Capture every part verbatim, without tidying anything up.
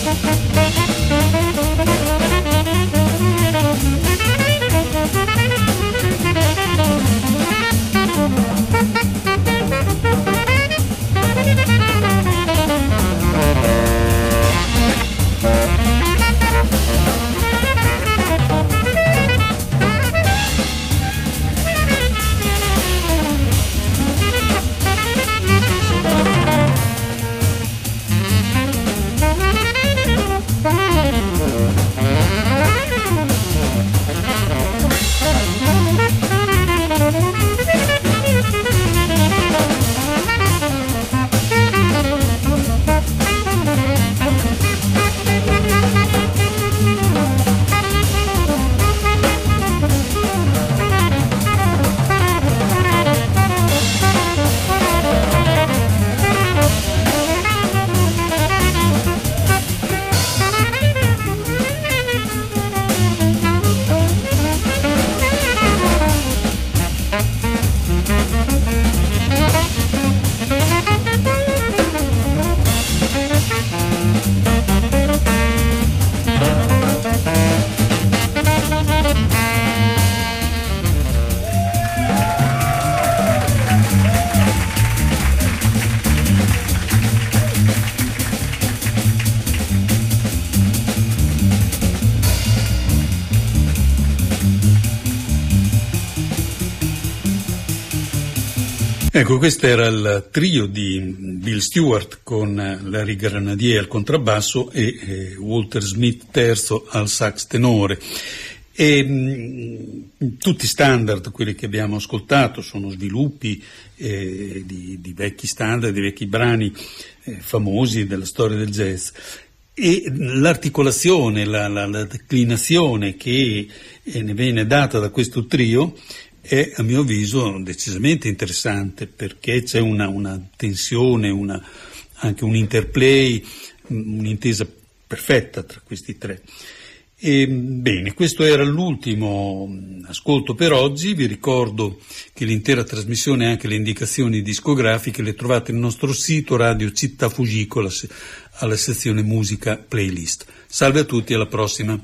Ecco, questo era il trio di Bill Stewart con Larry Grenadier al contrabbasso e eh, Walter Smith terzo al sax tenore. E, mh, tutti standard, quelli che abbiamo ascoltato, sono sviluppi eh, di, di vecchi standard, di vecchi brani eh, famosi della storia del jazz. E l'articolazione, la, la, la declinazione che eh, ne viene data da questo trio è, a mio avviso, decisamente interessante, perché c'è una, una tensione, una, anche un interplay, un'intesa perfetta tra questi tre. E, bene, questo era l'ultimo ascolto per oggi. Vi ricordo che l'intera trasmissione e anche le indicazioni discografiche le trovate nel nostro sito Radio Città Fugicola alla sezione musica playlist. Salve a tutti, alla prossima.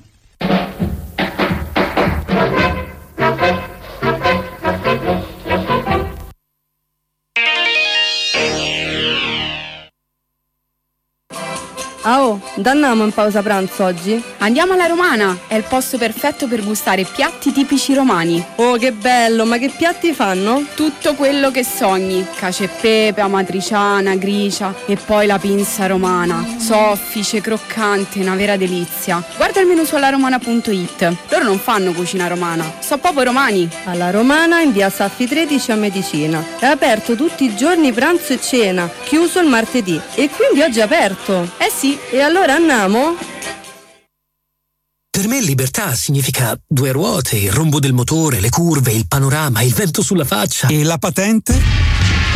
Ah oh, andiamo in pausa pranzo oggi? Andiamo alla Romana, è il posto perfetto per gustare piatti tipici romani. Oh, che bello, ma che piatti fanno? Tutto quello che sogni, cacio e pepe, amatriciana, gricia e poi la pinza romana. Soffice, croccante, una vera delizia. Guarda il menù su allaromana punto it, loro non fanno cucina romana, sono proprio romani. Alla Romana in via Saffi tredici a Medicina, è aperto tutti i giorni pranzo e cena, chiuso il martedì e quindi oggi è aperto. Eh sì. E allora andiamo? Per me libertà significa due ruote, il rombo del motore, le curve, il panorama, il vento sulla faccia. E la patente?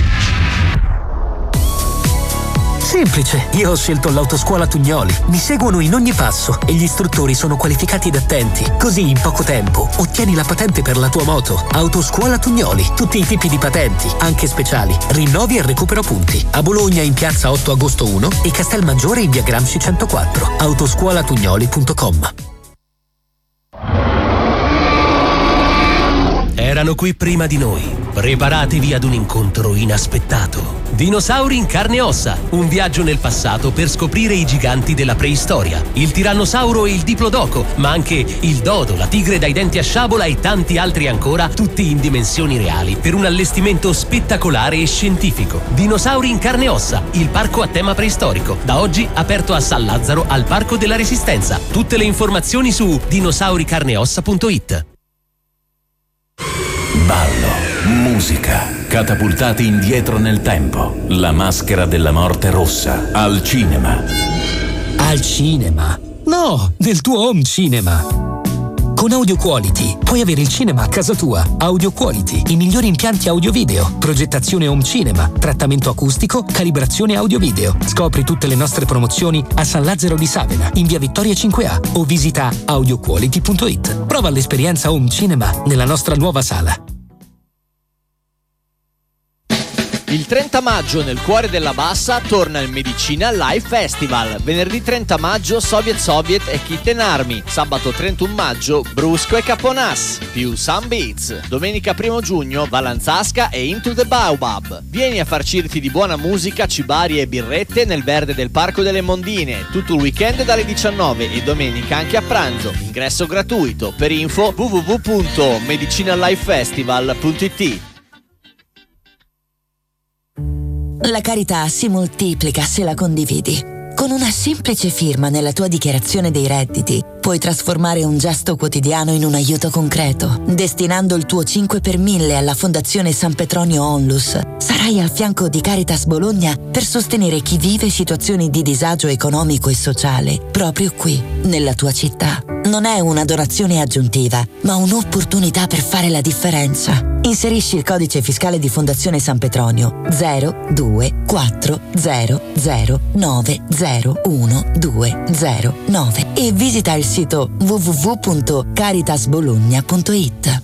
Semplice, io ho scelto l'Autoscuola Tugnoli. Mi seguono in ogni passo e gli istruttori sono qualificati ed attenti. Così in poco tempo ottieni la patente per la tua moto. Autoscuola Tugnoli, tutti i tipi di patenti, anche speciali, rinnovi e recupero punti. A Bologna in piazza otto agosto uno e Castelmaggiore in via Gramsci centoquattro. autoscuola tugnoli punto com. Erano qui prima di noi. Preparatevi ad un incontro inaspettato. Dinosauri in carne e ossa, un viaggio nel passato per scoprire i giganti della preistoria. Il tirannosauro e il diplodoco, ma anche il dodo, la tigre dai denti a sciabola e tanti altri ancora, tutti in dimensioni reali, per un allestimento spettacolare e scientifico. Dinosauri in carne e ossa, il parco a tema preistorico, da oggi aperto a San Lazzaro al Parco della Resistenza. Tutte le informazioni su dinosauri carne e ossa punto it. Ballo, musica, catapultati indietro nel tempo. La maschera della morte rossa, al cinema. Al cinema? No, nel tuo home cinema. Con Audio Quality puoi avere il cinema a casa tua. Audio Quality, i migliori impianti audio-video, progettazione home cinema, trattamento acustico, calibrazione audio-video. Scopri tutte le nostre promozioni a San Lazzaro di Savena, in via Vittoria cinque A o visita audio quality punto it. Prova l'esperienza home cinema nella nostra nuova sala. Il trenta maggio nel cuore della Bassa torna il Medicina Live Festival. Venerdì trenta maggio Soviet Soviet e Kitten Army. Sabato trentuno maggio Brusco e Caponas più Sun Beats. Domenica primo giugno Valanzasca e Into the Baobab. Vieni a farcirti di buona musica, cibari e birrette nel verde del Parco delle Mondine tutto il weekend dalle diciannove e domenica anche a pranzo. Ingresso gratuito. Per info w w w punto medicina live festival punto i t. La carità si moltiplica se la condividi. Con una semplice firma nella tua dichiarazione dei redditi puoi trasformare un gesto quotidiano in un aiuto concreto. Destinando il tuo cinque per mille alla Fondazione San Petronio Onlus, sarai al fianco di Caritas Bologna per sostenere chi vive situazioni di disagio economico e sociale proprio qui, nella tua città. Non è una donazione aggiuntiva, ma un'opportunità per fare la differenza. Inserisci il codice fiscale di Fondazione San Petronio zero due quattro zero zero nove zero uno due zero nove e visita il sito w w w punto caritas bologna punto i t.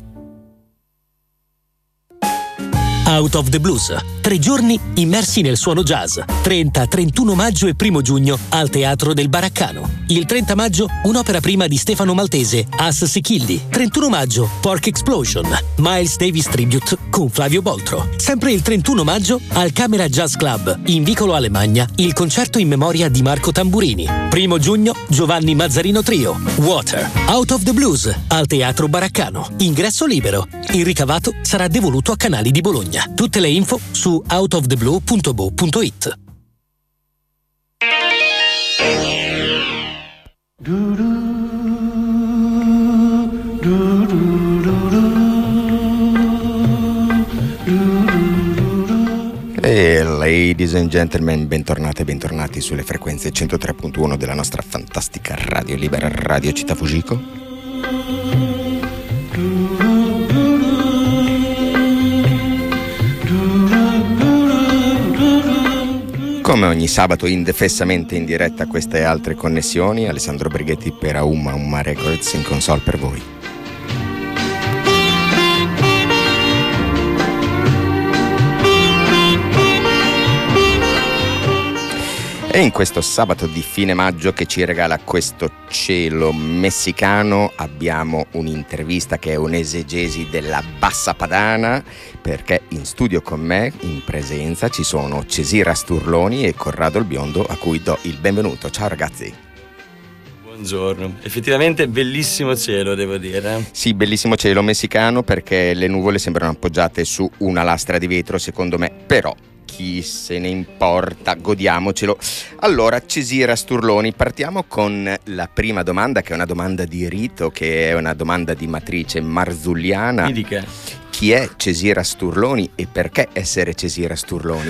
Out of the Blues. Tre giorni immersi nel suono jazz. trenta, trentuno maggio e primo giugno al Teatro del Baraccano. Il trenta maggio un'opera prima di Stefano Maltese, As Sichilli. trentuno maggio Pork Explosion, Miles Davis Tribute con Flavio Boltro. Sempre il trentuno maggio al Camera Jazz Club in Vicolo Alemagna il concerto in memoria di Marco Tamburini. Primo giugno Giovanni Mazzarino Trio, Water. Out of the Blues al Teatro Baraccano. Ingresso libero. Il ricavato sarà devoluto a Canali di Bologna. Tutte le info su out of the blue punto bo punto i t. E ladies and gentlemen, bentornate e bentornati sulle frequenze centotré punto uno della nostra fantastica radio libera, Radio Città Fugico. Come ogni sabato indefessamente in diretta queste e altre connessioni, Alessandro Brighetti per Auma Uma Records in console per voi. E in questo sabato di fine maggio che ci regala questo cielo messicano abbiamo un'intervista che è un'esegesi della Bassa Padana, perché in studio con me, in presenza, ci sono Cesira Sturloni e Corrado il Biondo, a cui do il benvenuto. Ciao ragazzi. Buongiorno, effettivamente bellissimo cielo, devo dire. Sì, bellissimo cielo messicano, perché le nuvole sembrano appoggiate su una lastra di vetro, secondo me, però chi se ne importa, godiamocelo. Allora, Cesira Sturloni, partiamo con la prima domanda, che è una domanda di rito, che è una domanda di matrice marzulliana. Mi dica. Chi è Cesira Sturloni e perché essere Cesira Sturloni?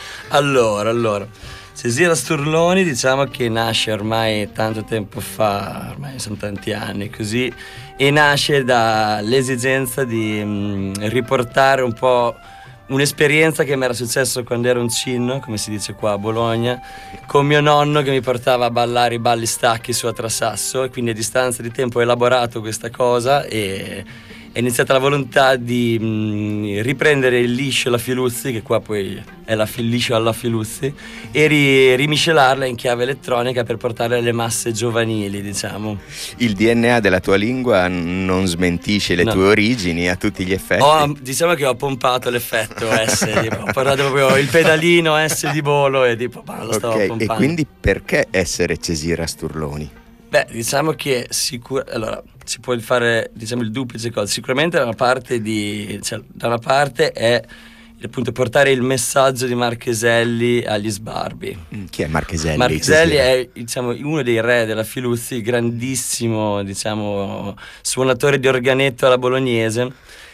allora, allora Cesira Sturloni, diciamo che nasce ormai tanto tempo fa, ormai sono tanti anni così, e nasce dall'esigenza di mh, riportare un po' un'esperienza che mi era successo quando ero un cinno, come si dice qua a Bologna, con mio nonno che mi portava a ballare i balli stacchi su Atrasasso, e quindi a distanza di tempo ho elaborato questa cosa e è iniziata la volontà di mh, riprendere il liscio alla Filuzzi, che qua poi è la, il liscio alla Filuzzi, e ri, rimiscelarla in chiave elettronica per portarla alle masse giovanili, diciamo. Il D N A della tua lingua non smentisce le no. tue origini a tutti gli effetti? Ho, diciamo che ho pompato l'effetto S, tipo, ho portato proprio il pedalino S di volo e tipo, bah, lo stavo okay, pompando. E quindi perché essere Cesira Sturloni? Beh, diciamo che sicur- allora, si può fare, diciamo, il duplice cosa. Sicuramente da una parte di cioè, da una parte è appunto portare il messaggio di Marcheselli agli sbarbi. Mm, chi è Marcheselli? Marcheselli è, diciamo, uno dei re della Filuzzi, grandissimo, diciamo, suonatore di organetto alla bolognese,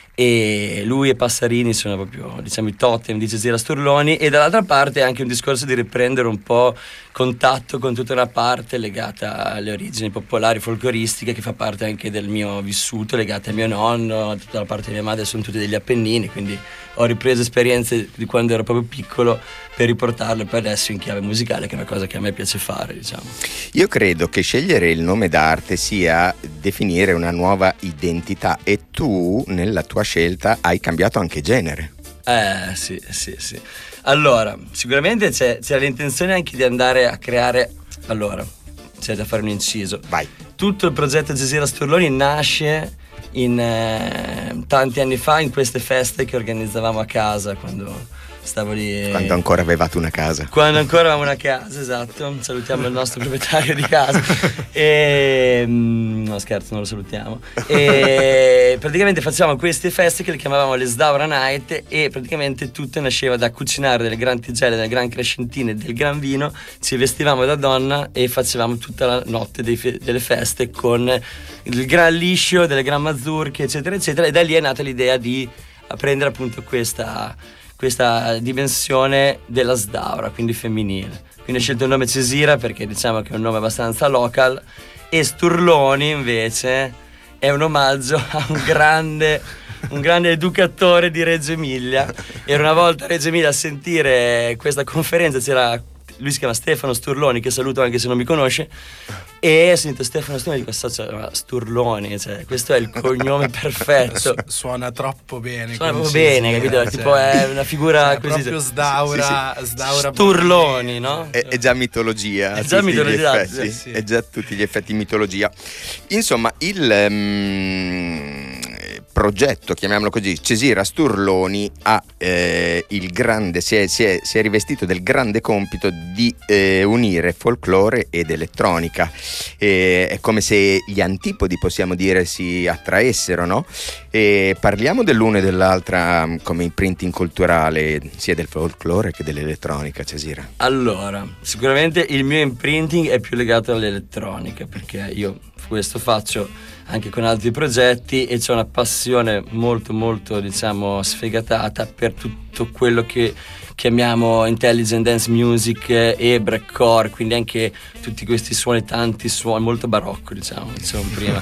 e lui e Passarini sono proprio, diciamo, i totem di Cesira Sturloni. E dall'altra parte è anche un discorso di riprendere un po' contatto con tutta una parte legata alle origini popolari folcloristiche, che fa parte anche del mio vissuto, legata a mio nonno, tutta la parte di mia madre sono tutti degli Appennini, quindi ho ripreso esperienze di quando ero proprio piccolo per riportarle poi adesso in chiave musicale, che è una cosa che a me piace fare, diciamo. Io credo che scegliere il nome d'arte sia definire una nuova identità, e tu nella tua scelta hai cambiato anche genere. Eh sì, sì, sì. Allora, sicuramente c'è, c'è l'intenzione anche di andare a creare. Allora, c'è da fare un inciso. Vai. Tutto il progetto Jazeera Sturloni nasce in eh, tanti anni fa in queste feste che organizzavamo a casa quando stavo lì. Quando ancora avevate una casa. Quando ancora avevamo una casa, esatto. Salutiamo il nostro proprietario di casa. E, no scherzo, non lo salutiamo. E praticamente facevamo queste feste che le chiamavamo le Sdaura Night, e praticamente tutto nasceva da cucinare delle gran tigelle, delle gran crescentine, del gran vino. Ci vestivamo da donna e facevamo tutta la notte dei fe- delle feste con il gran liscio, delle gran mazurche, eccetera eccetera. E da lì è nata l'idea di prendere appunto questa questa dimensione della Sdaura, quindi femminile. Quindi ho scelto il nome Cesira perché diciamo che è un nome abbastanza local, e Sturloni invece è un omaggio a un grande un grande educatore di Reggio Emilia. Ero una volta a Reggio Emilia a sentire questa conferenza, c'era lui, si chiama Stefano Sturloni, che saluto anche se non mi conosce, e ho sentito Stefano Sturloni e dico, cioè, Sturloni, cioè, questo è il cognome perfetto. Su- suona troppo bene. Suona proprio bene, capito? Cioè, tipo è una figura cioè, così. proprio Sdaura, sì, sì. Sdaura Sturloni, no? È, è già mitologia. È già mitologia, sì, sì. È già a tutti gli effetti mitologia. Insomma, il um, progetto, chiamiamolo così, Cesira Sturloni ha eh, il grande, si è, si, è, si è rivestito del grande compito di eh, unire folklore ed elettronica. Eh, è come se gli antipodi, possiamo dire, si attraessero, no? E parliamo dell'una e dell'altra come imprinting culturale, sia del folklore che dell'elettronica, Cesira. Allora, sicuramente il mio imprinting è più legato all'elettronica, perché io questo faccio anche con altri progetti e c'è una passione molto molto diciamo sfegatata per tutto quello che chiamiamo intelligent dance music e breakcore, quindi anche tutti questi suoni, tanti suoni, molto barocco diciamo, diciamo prima.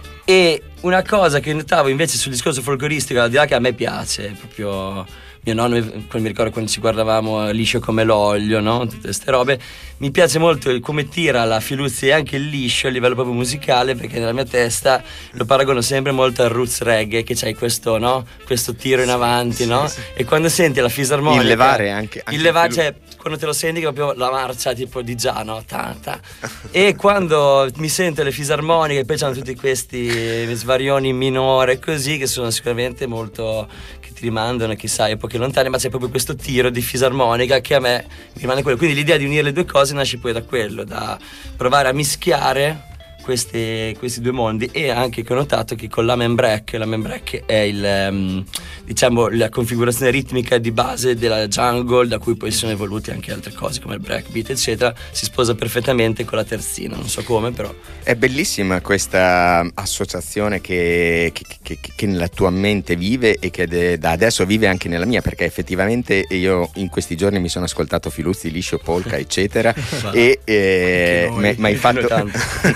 E una cosa che notavo invece sul discorso folcloristico, al di là che a me piace, proprio mio nonno, mi ricordo quando ci guardavamo Liscio come l'olio, no? Tutte queste robe, mi piace molto come tira la Filuzzi e anche il liscio a livello proprio musicale, perché nella mia testa lo paragono sempre molto al roots reggae, che c'hai questo, no? Questo tiro in avanti, sì, no? Sì. E quando senti la fisarmonica, il levare anche, anche il levare, cioè quando te lo senti che proprio la marcia tipo di già, no? Ta, ta. E quando mi sento le fisarmoniche, poi c'hanno tutti questi svarioni in minore così, che sono sicuramente molto, che ti rimandano chissà epoche lontane, ma c'è proprio questo tiro di fisarmonica che a me mi rimane quello. Quindi l'idea di unire le due cose nasce poi da quello, da provare a mischiare questi, questi due mondi. E anche che ho notato che con l'Amen Break, l'Amen Break è il um, diciamo la configurazione ritmica di base della jungle, da cui poi sono evoluti anche altre cose come il breakbeat eccetera, si sposa perfettamente con la terzina, non so come, però è bellissima questa associazione che, che, che, che nella tua mente vive e che de, da adesso vive anche nella mia, perché effettivamente io in questi giorni mi sono ascoltato Filuzzi, liscio, polka eccetera e eh, mi hai fatto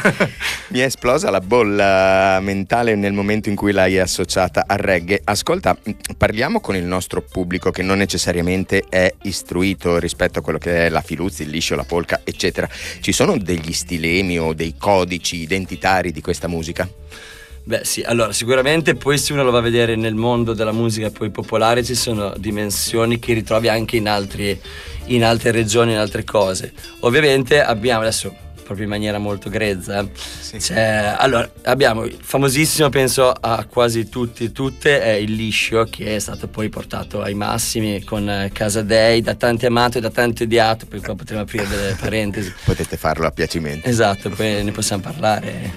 mi è esplosa la bolla mentale nel momento in cui l'hai associata al reggae. Ascolta, parliamo con il nostro pubblico che non necessariamente è istruito rispetto a quello che è la Filuzzi, il liscio, la polka eccetera. Ci sono degli stilemi o dei codici identitari di questa musica? Beh sì, allora sicuramente poi se uno lo va a vedere nel mondo della musica poi popolare ci sono dimensioni che ritrovi anche in altri, in altre regioni, in altre cose. Ovviamente abbiamo adesso proprio in maniera molto grezza, sì. Cioè, allora abbiamo il famosissimo, penso a quasi tutti tutte, è il liscio, che è stato poi portato ai massimi con Casadei, da tanti amato e da tanti odiato, poi qua potremo aprire delle parentesi, potete farlo a piacimento, esatto, poi ne possiamo parlare.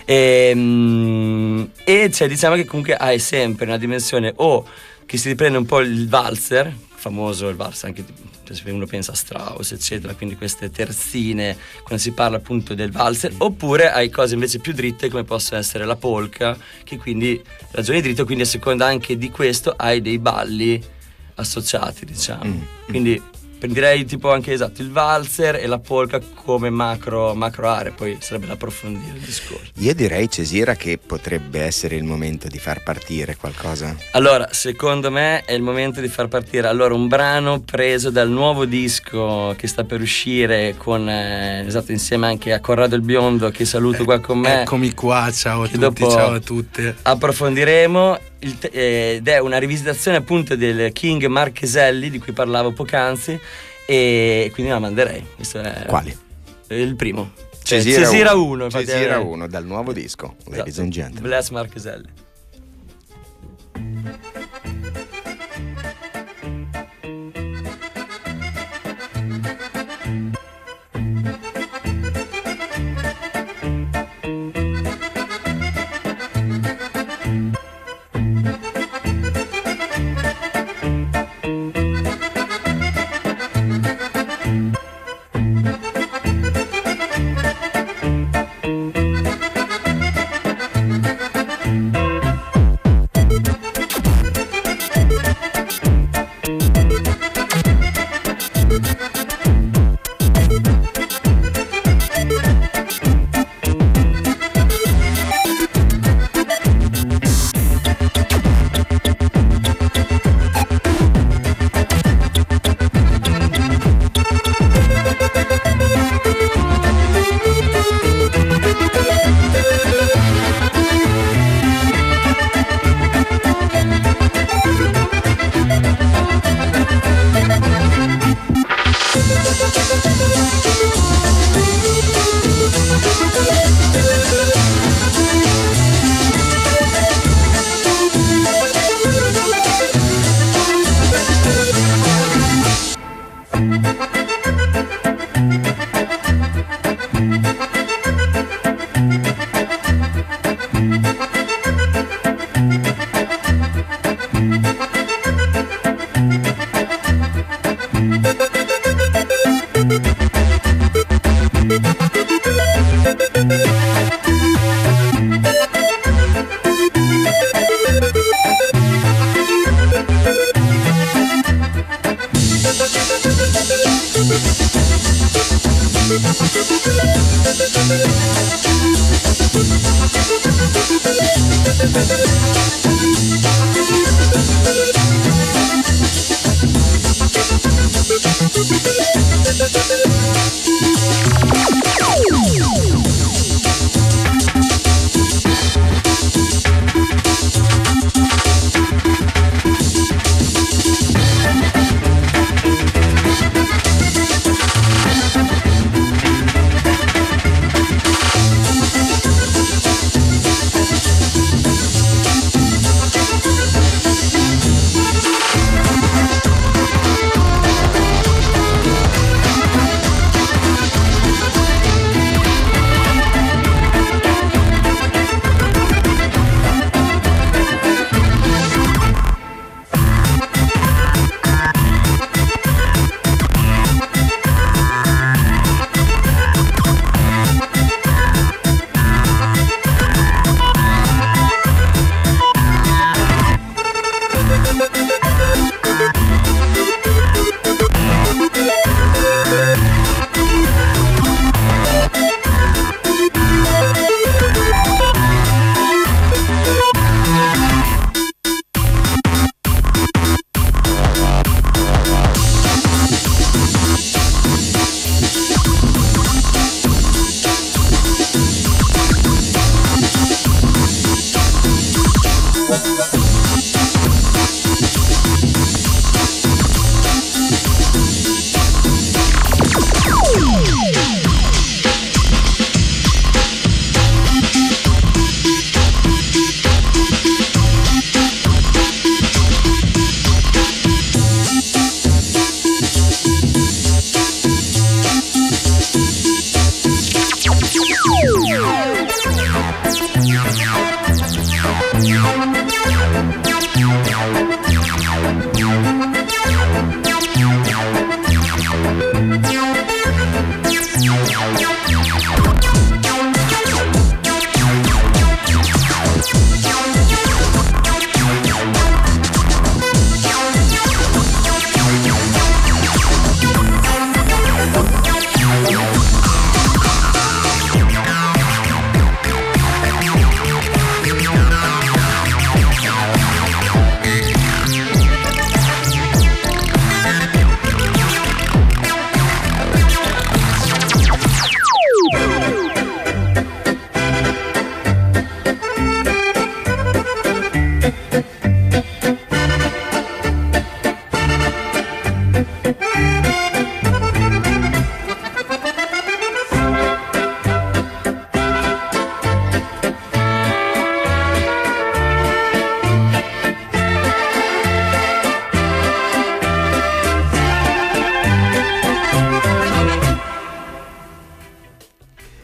E, e cioè, diciamo che comunque hai sempre una dimensione o che si riprende un po' il valzer famoso, il valzer anche se uno pensa a Strauss eccetera, quindi queste terzine quando si parla appunto del valzer, oppure hai cose invece più dritte come possono essere la polka, che quindi ragioni dritte, quindi a seconda anche di questo hai dei balli associati diciamo, mm. quindi direi tipo anche esatto il valzer e la polka come macro, macro aree, poi sarebbe da approfondire il discorso. Io direi, Cesira, che potrebbe essere il momento di far partire qualcosa. Allora, secondo me è il momento di far partire allora un brano preso dal nuovo disco che sta per uscire con eh, esatto insieme anche a Corrado il Biondo, che saluto qua con me. Eccomi qua, ciao a tutti, ciao a tutte. Approfondiremo. il te- ed è una rivisitazione appunto del King Marcheselli di cui parlavo poc'anzi, e quindi la manderei. Questo è Quali? Il primo. Cesira, Cesira uno, uno, Cesira uno dal nuovo disco, ladies and gentlemen. Bless Marcheselli.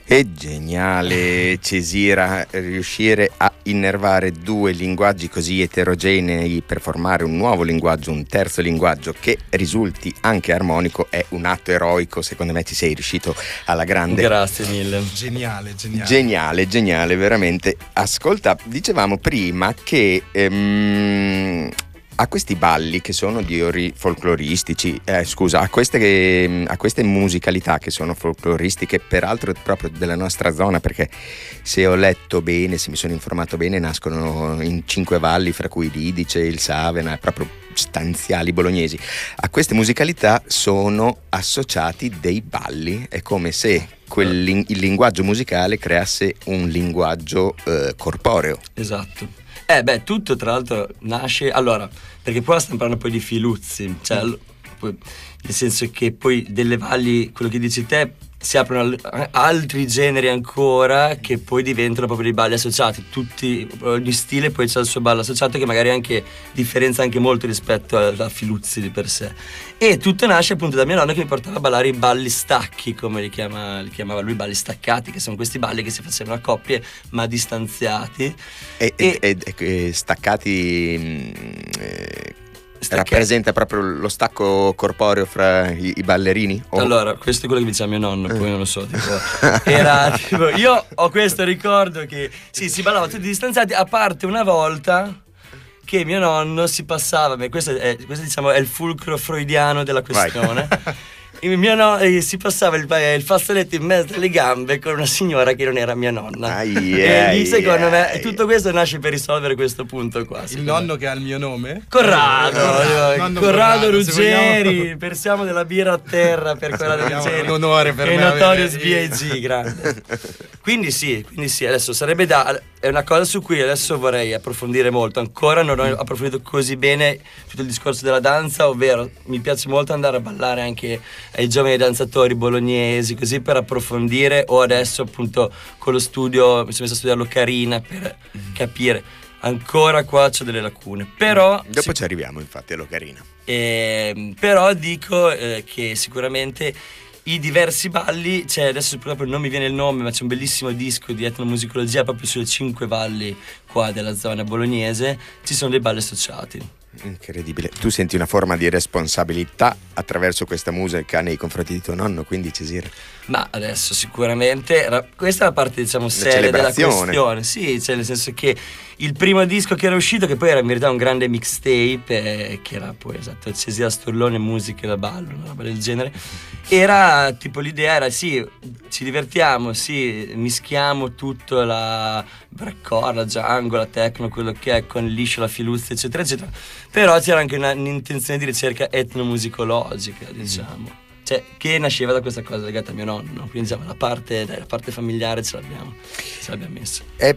È geniale, Cesira, riuscire a innervare due linguaggi così eterogenei per formare un nuovo linguaggio, un terzo linguaggio che risulti anche armonico, è un atto eroico. Secondo me ci sei riuscito alla grande. Grazie mille. Geniale, geniale. Geniale, geniale, veramente. Ascolta, dicevamo prima che ehm, a questi balli che sono di ori folcloristici, eh, scusa, a queste, a queste musicalità che sono folcloristiche, peraltro proprio della nostra zona, perché se ho letto bene, se mi sono informato bene, nascono in cinque valli, fra cui l'Idice, il Savena, proprio stanziali bolognesi. A queste musicalità sono associati dei balli, è come se quel, il linguaggio musicale creasse un linguaggio eh, corporeo. Esatto. Eh beh, tutto tra l'altro nasce, allora, perché poi stiamo parlando poi di Filuzzi, cioè, mm. poi, nel senso che poi delle valli, quello che dici te, si aprono al, altri generi ancora che poi diventano proprio dei balli associati, tutti, ogni stile poi c'è il suo ballo associato che magari anche differenzia anche molto rispetto a, a Filuzzi di per sé. E tutto nasce appunto da mia nonna che mi portava a ballare i balli stacchi, come li, chiama, li chiamava lui, balli staccati, che sono questi balli che si facevano a coppie ma distanziati. E, e, e, e staccati... Eh, rappresenta proprio lo stacco corporeo fra i, i ballerini? O... Allora, questo è quello che diceva mio nonno, poi non lo so, tipo, era tipo, io ho questo ricordo che sì, si ballava tutti distanziati, a parte una volta che mio nonno si passava, beh, questo è, questo diciamo è il fulcro freudiano della questione. Il mio no, eh, si passava il, eh, il fazzoletto in mezzo alle gambe con una signora che non era mia nonna. Ai, e ai, lì secondo ai, me ai. tutto questo nasce per risolvere questo punto qua. Il nonno me. Che ha il mio nome? Corrado, Corrado, eh, Corrado, Corrado Ruggeri, vogliamo... versiamo della birra a terra per quella da Ruggeri. Un onore per e me. Notorious B I G, grande. Quindi sì, quindi sì, adesso sarebbe da... È una cosa su cui adesso vorrei approfondire molto. Ancora non ho approfondito così bene tutto il discorso della danza, ovvero mi piace molto andare a ballare anche ai giovani danzatori bolognesi, così per approfondire, o adesso appunto con lo studio mi sono messo a studiarlo Carina per capire. Ancora qua c'ho delle lacune, però dopo sì, ci arriviamo infatti all'Ocarina. Eh, però dico eh, che sicuramente i diversi balli, cioè adesso proprio non mi viene il nome, ma c'è un bellissimo disco di etnomusicologia proprio sulle cinque valli qua della zona bolognese, ci sono dei balli associati. Incredibile. Tu senti una forma di responsabilità attraverso questa musica nei confronti di tuo nonno, quindi Cesira? Ma adesso sicuramente questa è la parte diciamo seria della questione. Sì, cioè nel senso che il primo disco che era uscito, che poi era in verità un grande mixtape, eh, che era poi esatto Cesira Sturlone musiche da ballo, una roba del genere, era tipo l'idea era sì, ci divertiamo, sì, mischiamo tutto, la breakcore, la jungle, la techno, quello che è, con il liscio, la filuzza eccetera eccetera, però c'era anche una, un'intenzione di ricerca etnomusicologica, diciamo, mm. cioè che nasceva da questa cosa legata a mio nonno, quindi diciamo la parte, dai, la parte familiare ce l'abbiamo, ce l'abbiamo messa. È,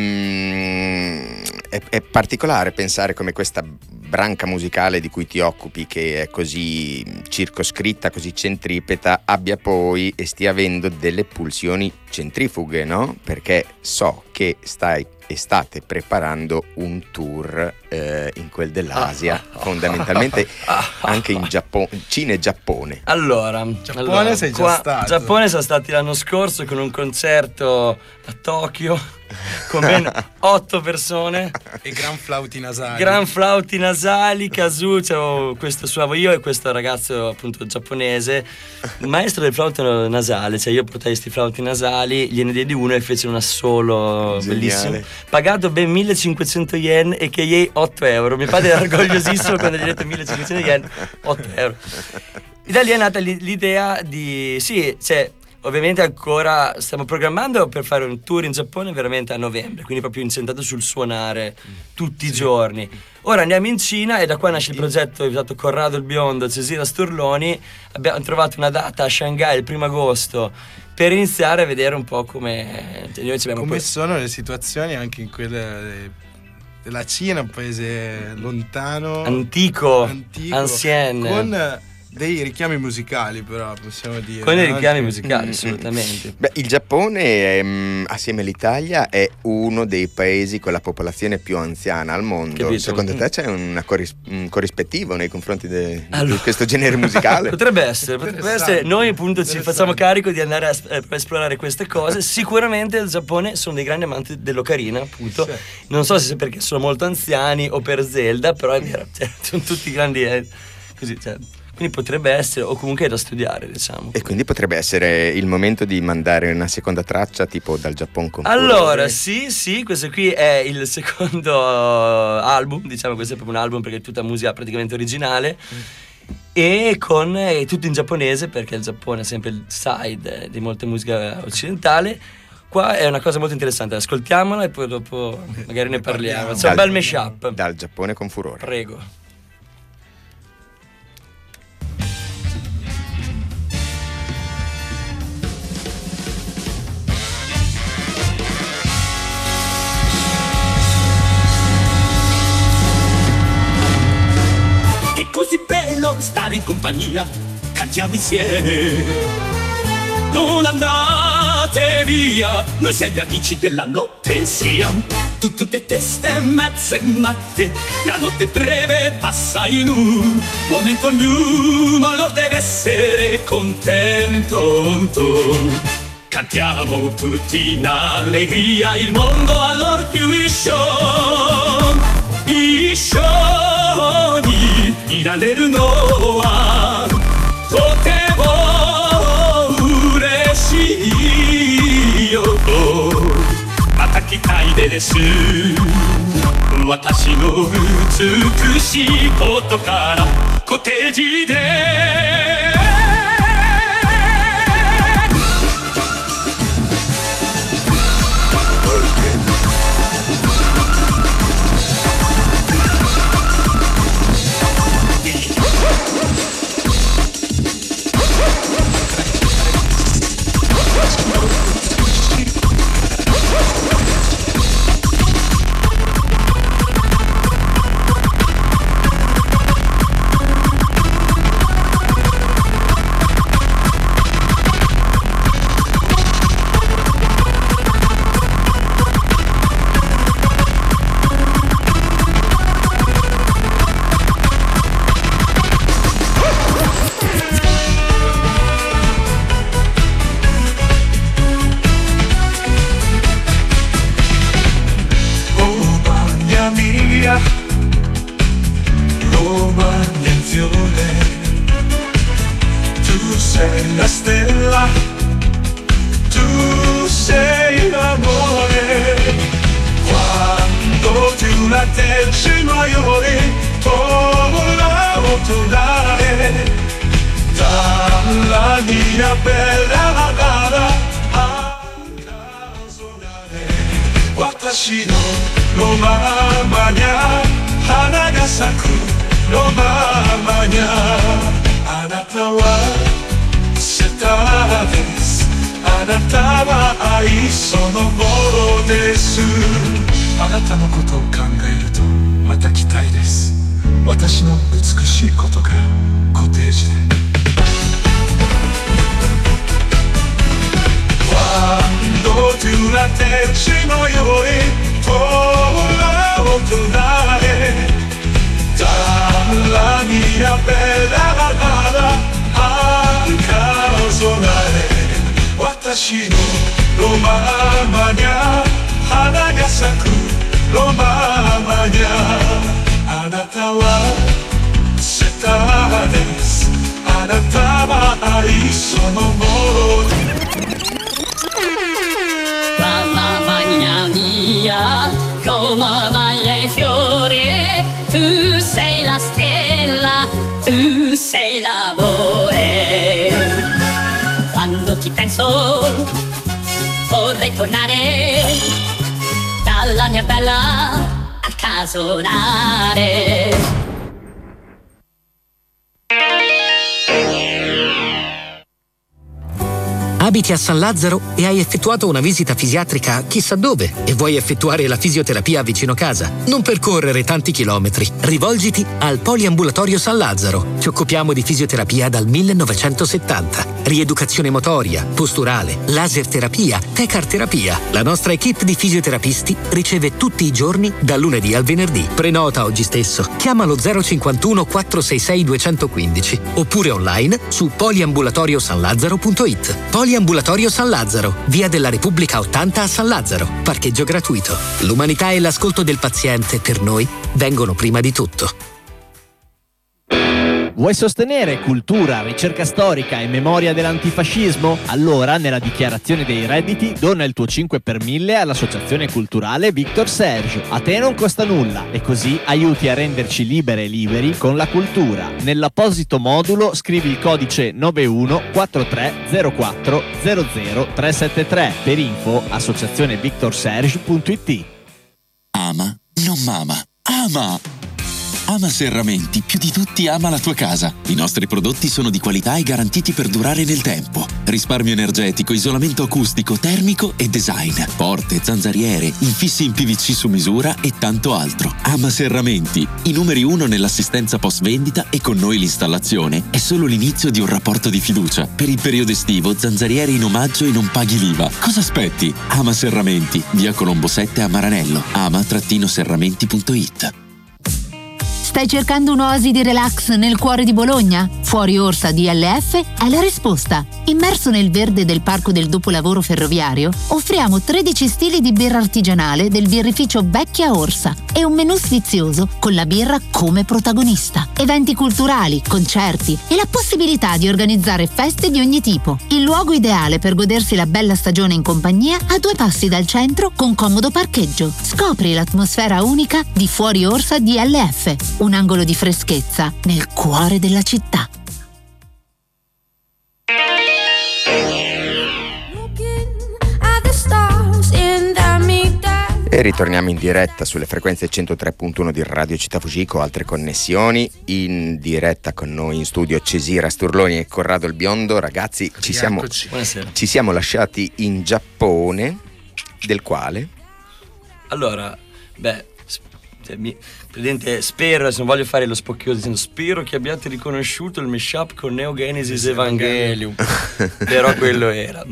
mm, è, è particolare pensare come questa branca musicale di cui ti occupi, che è così circoscritta, così centripeta, abbia poi e stia avendo delle pulsioni centrifughe, no? Perché so che stai e state preparando un tour eh, in quel dell'Asia, ah, fondamentalmente ah, anche in Giappone, Cina e Giappone. Allora, Giappone allora, sei già qua, stato. Giappone siamo stati l'anno scorso con un concerto a Tokyo con ben otto persone e gran flauti nasali. Gran flauti nasali, kazoo, c'avevo questo suavo io e questo ragazzo appunto giapponese, il maestro del flauto nasale, cioè io portai questi flauti nasali, gliene diedi uno e fece un assolo geniale, bellissimo, pagato ben millecinquecento yen e che gli otto euro. Mio padre era orgogliosissimo quando gli ho detto millecinquecento yen, otto euro. E da lì è nata l'idea di, sì, cioè ovviamente ancora stiamo programmando per fare un tour in Giappone veramente a novembre, quindi proprio incentrato sul suonare tutti sì. i giorni. Ora andiamo in Cina e da qua nasce il progetto esatto, Corrado il Biondo, Cesira Sturloni. Abbiamo trovato una data a Shanghai il primo agosto per iniziare a vedere un po' come noi ci come poi... sono le situazioni anche in quella della Cina, un paese lontano, antico, antico ancien, con dei richiami musicali, però possiamo dire. Con dei no? richiami musicali, Mm, assolutamente. Beh, il Giappone, ehm, assieme all'Italia, è uno dei paesi con la popolazione più anziana al mondo. Capito. Secondo te c'è una corris- un corrispettivo nei confronti de- Allora. di questo genere musicale? Potrebbe essere, potrebbe essere. Noi appunto ci facciamo carico di andare a es- eh, per esplorare queste cose. Sicuramente il Giappone sono dei grandi amanti dell'ocarina, appunto. Sì. Non so se perché sono molto anziani o per Zelda, però è vero, cioè, sono tutti grandi eh, così, cioè. Quindi potrebbe essere, o comunque è da studiare, diciamo. E quindi potrebbe essere il momento di mandare una seconda traccia, tipo dal Giappone con Allora, sì, sì, questo qui è il secondo album, diciamo, questo è proprio un album perché è tutta musica praticamente originale. E con è tutto in giapponese, perché il Giappone è sempre il side di molta musica occidentale. Qua è una cosa molto interessante, ascoltiamola e poi dopo magari ne parliamo. C'è un bel mashup. Dal Giappone con furore. Prego. È così bello stare in compagnia, cantiamo insieme. Non andate via, noi siamo gli amici della notte, siamo tutte le teste mezze matte. La notte breve passa in un momento, ognuno lo deve essere contento. Cantiamo tutti in allegria, il mondo allora più isho, isho. いられるのはとても嬉しいよ。また来たいです私の美しいことからコテージでla stella, tu sei l'amore. Quando tu la decima iori, ora ottonare, dalla mia bella gara a suonare. Watashi no Roma nya, hana ga saku Roma nya, anata wa あなたは愛そのものです。あなたのことを考えるとまた来たいです。私の美しいことがコテージで Quando tu la decima iori, ora ottonare, dalla mia bella gara 私のロママニャ花が咲くロママニャあなたはスターですあなたは愛そのもの Mamma mia mia come mai fiore tu sei la stella tu sei l'amore quando ti penso vorrei tornare dalla mia bella a casonare. Abiti a San Lazzaro e hai effettuato una visita fisiatrica chissà dove e vuoi effettuare la fisioterapia vicino casa? Non percorrere tanti chilometri. Rivolgiti al Poliambulatorio San Lazzaro. Ci occupiamo di fisioterapia dal millenovecentosettanta. Rieducazione motoria, posturale, laser terapia, tecar terapia. La nostra equipe di fisioterapisti riceve tutti i giorni dal lunedì al venerdì. Prenota oggi stesso. Chiama lo zero cinquantuno quattrocentosessantai duecentoquindici oppure online su poliambulatorio san lazzaro punto it. Poliambulatorio San Lazzaro, via della Repubblica ottanta a San Lazzaro. Parcheggio gratuito. L'umanità e l'ascolto del paziente per noi vengono prima di tutto. Vuoi sostenere cultura, ricerca storica e memoria dell'antifascismo? Allora, nella dichiarazione dei redditi, dona il tuo cinque per mille all'associazione culturale Victor Serge. A te non costa nulla e così aiuti a renderci libere e liberi con la cultura. Nell'apposito modulo scrivi il codice nove uno quattro tre zero quattro zero zero tre sette tre. Per info associazione victor serge punto it. Ama, non mama, ama! Ama Serramenti, più di tutti ama la tua casa. I nostri prodotti sono di qualità e garantiti per durare nel tempo. Risparmio energetico, isolamento acustico, termico e design. Porte, zanzariere, infissi in P V C su misura e tanto altro. Ama Serramenti, i numeri uno nell'assistenza post vendita e con noi l'installazione è solo l'inizio di un rapporto di fiducia. Per il periodo estivo, zanzariere in omaggio e non paghi l'I V A. Cosa aspetti? Ama Serramenti, via Colombo sette a Maranello. ama serramenti punto it. Stai cercando un'oasi di relax nel cuore di Bologna? Fuori Orsa D L F è la risposta. Immerso nel verde del parco del dopolavoro ferroviario, offriamo tredici stili di birra artigianale del birrificio Vecchia Orsa e un menù sfizioso con la birra come protagonista. Eventi culturali, concerti e la possibilità di organizzare feste di ogni tipo. Il luogo ideale per godersi la bella stagione in compagnia a due passi dal centro con comodo parcheggio. Scopri l'atmosfera unica di Fuori Orsa D L F. Un angolo di freschezza nel cuore della città. E ritorniamo in diretta sulle frequenze centotré punto uno di Radio Città Fugico, altre connessioni. In diretta con noi in studio Cesira Sturloni e Corrado il Biondo. Ragazzi, ci siamo, ci siamo lasciati in Giappone, del quale? Allora, beh, cioè, mi, spero, se non voglio fare lo spocchioso dicendo spero che abbiate riconosciuto il mashup con Neo Genesis Evangelium. Però quello era.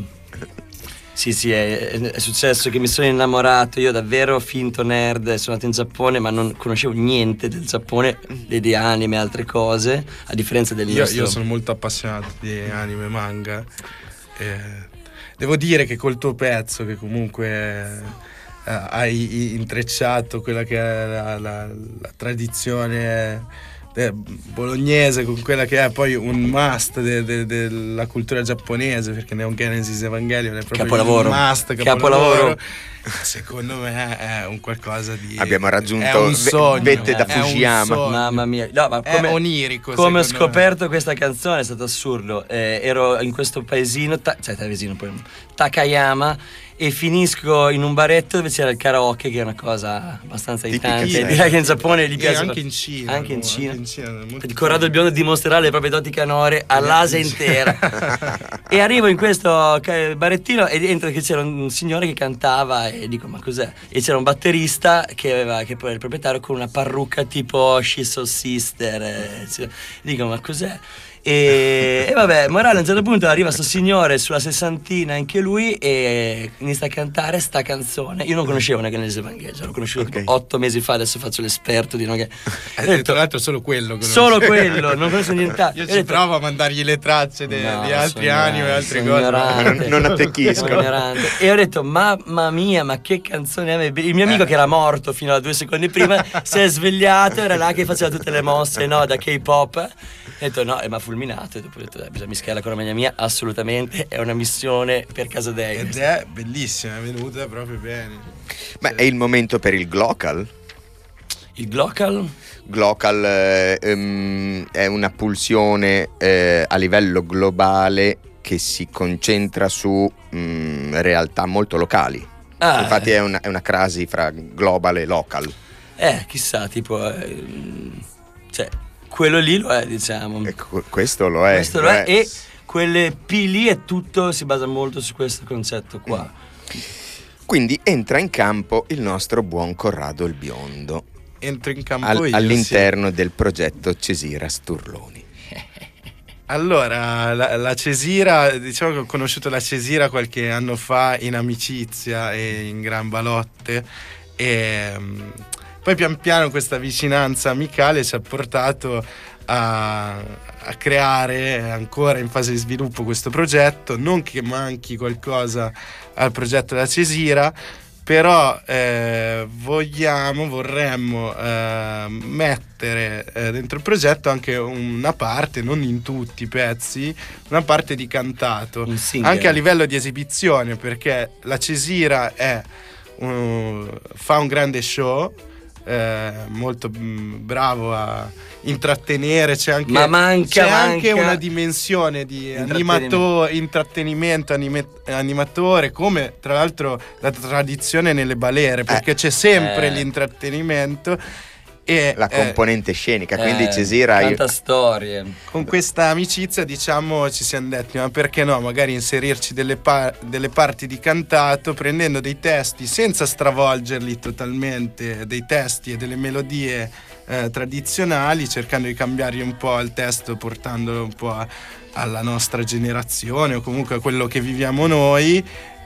Sì, sì, è, è successo che mi sono innamorato, io davvero finto nerd, sono andato in Giappone ma non conoscevo niente del Giappone, di anime e altre cose, a differenza del io, io sono molto appassionato di anime e manga. Eh, devo dire che col tuo pezzo, che comunque eh, hai intrecciato quella che è la, la, la tradizione Eh, bolognese con quella che è poi un must de, de, della cultura giapponese, perché Neon Genesis Evangelion è proprio capolavoro. un must, capolavoro. capolavoro. Secondo me è un qualcosa di abbiamo raggiunto un sogno, vette da Fujiyama. Mamma mia, no, ma come, è onirico. Come ho scoperto me. Questa canzone è stato assurdo. Eh, ero in questo paesino, ta, cioè paesino poi Takayama, e finisco in un baretto dove c'era il karaoke, che è una cosa abbastanza irritante. Direi che in Giappone gli piace. Anche in Cina. Anche in Cina. Anche in Cina Corrado il Biondo dimostrerà le proprie doti canore all'Asia intera. E arrivo in questo barettino e dentro che c'era un signore che cantava e dico ma cos'è? E c'era un batterista che aveva, che poi era il proprietario, con una parrucca tipo She's Soul Sister. E dico ma cos'è? E, e vabbè, morale, a un certo punto arriva sto signore sulla sessantina anche lui e inizia a cantare sta canzone. Io non conoscevo neanche nel Evangelion, l'ho conosciuto okay. otto mesi fa, adesso faccio l'esperto di no che eh, tra l'altro solo quello conosco. Solo quello, non conosco nient'altro. Io ci detto, provo a mandargli le tracce de, no, di altri anime e altre cose, ma non, non attecchisco. E ho detto mamma mia, ma che canzone è. Il mio amico eh. che era morto fino a due secondi prima si è svegliato, era là che faceva tutte le mosse, no, da K-pop. Ho detto no, e mi ha fulminato e dopo ho detto dai, bisogna mischiarla con la maglia mia, assolutamente, è una missione per casa dei. Ed è bellissima, è venuta proprio bene. Ma cioè, è il momento per il Glocal? Il Glocal? Glocal eh, um, è una pulsione eh, a livello globale che si concentra su um, realtà molto locali. Ah, infatti eh. è, una, è una crasi fra global e local. Eh, chissà, tipo eh, cioè quello lì lo è, diciamo. Ecco, questo lo è. Questo lo è, è. E quelle P lì è tutto, si basa molto su questo concetto qua. Mm. Quindi entra in campo il nostro buon Corrado il Biondo. Entro in campo al, io, all'interno sì. del progetto Cesira Sturloni. Allora, la, la Cesira, diciamo che ho conosciuto la Cesira qualche anno fa in amicizia e in gran balotte, e um, poi pian piano questa vicinanza amicale ci ha portato a, a creare ancora in fase di sviluppo questo progetto. Non che manchi qualcosa al progetto della Cesira, però eh, vogliamo, vorremmo eh, mettere eh, dentro il progetto anche una parte, non in tutti i pezzi, una parte di cantato, anche a livello di esibizione, perché la Cesira è un, fa un grande show, eh, molto mh, bravo a intrattenere, c'è anche, Ma manca, c'è manca anche una dimensione di animato, intrattenimento, anime, animatore, come tra l'altro la tradizione nelle balere, perché eh, c'è sempre eh. l'intrattenimento e la componente eh, scenica, quindi eh, Cesira tanta storia. Con questa amicizia, diciamo, ci siamo detti, ma perché no, magari inserirci delle, pa- delle parti di cantato, prendendo dei testi senza stravolgerli totalmente, dei testi e delle melodie eh, tradizionali, cercando di cambiargli un po' il testo, portandolo un po' a, alla nostra generazione o comunque a quello che viviamo noi,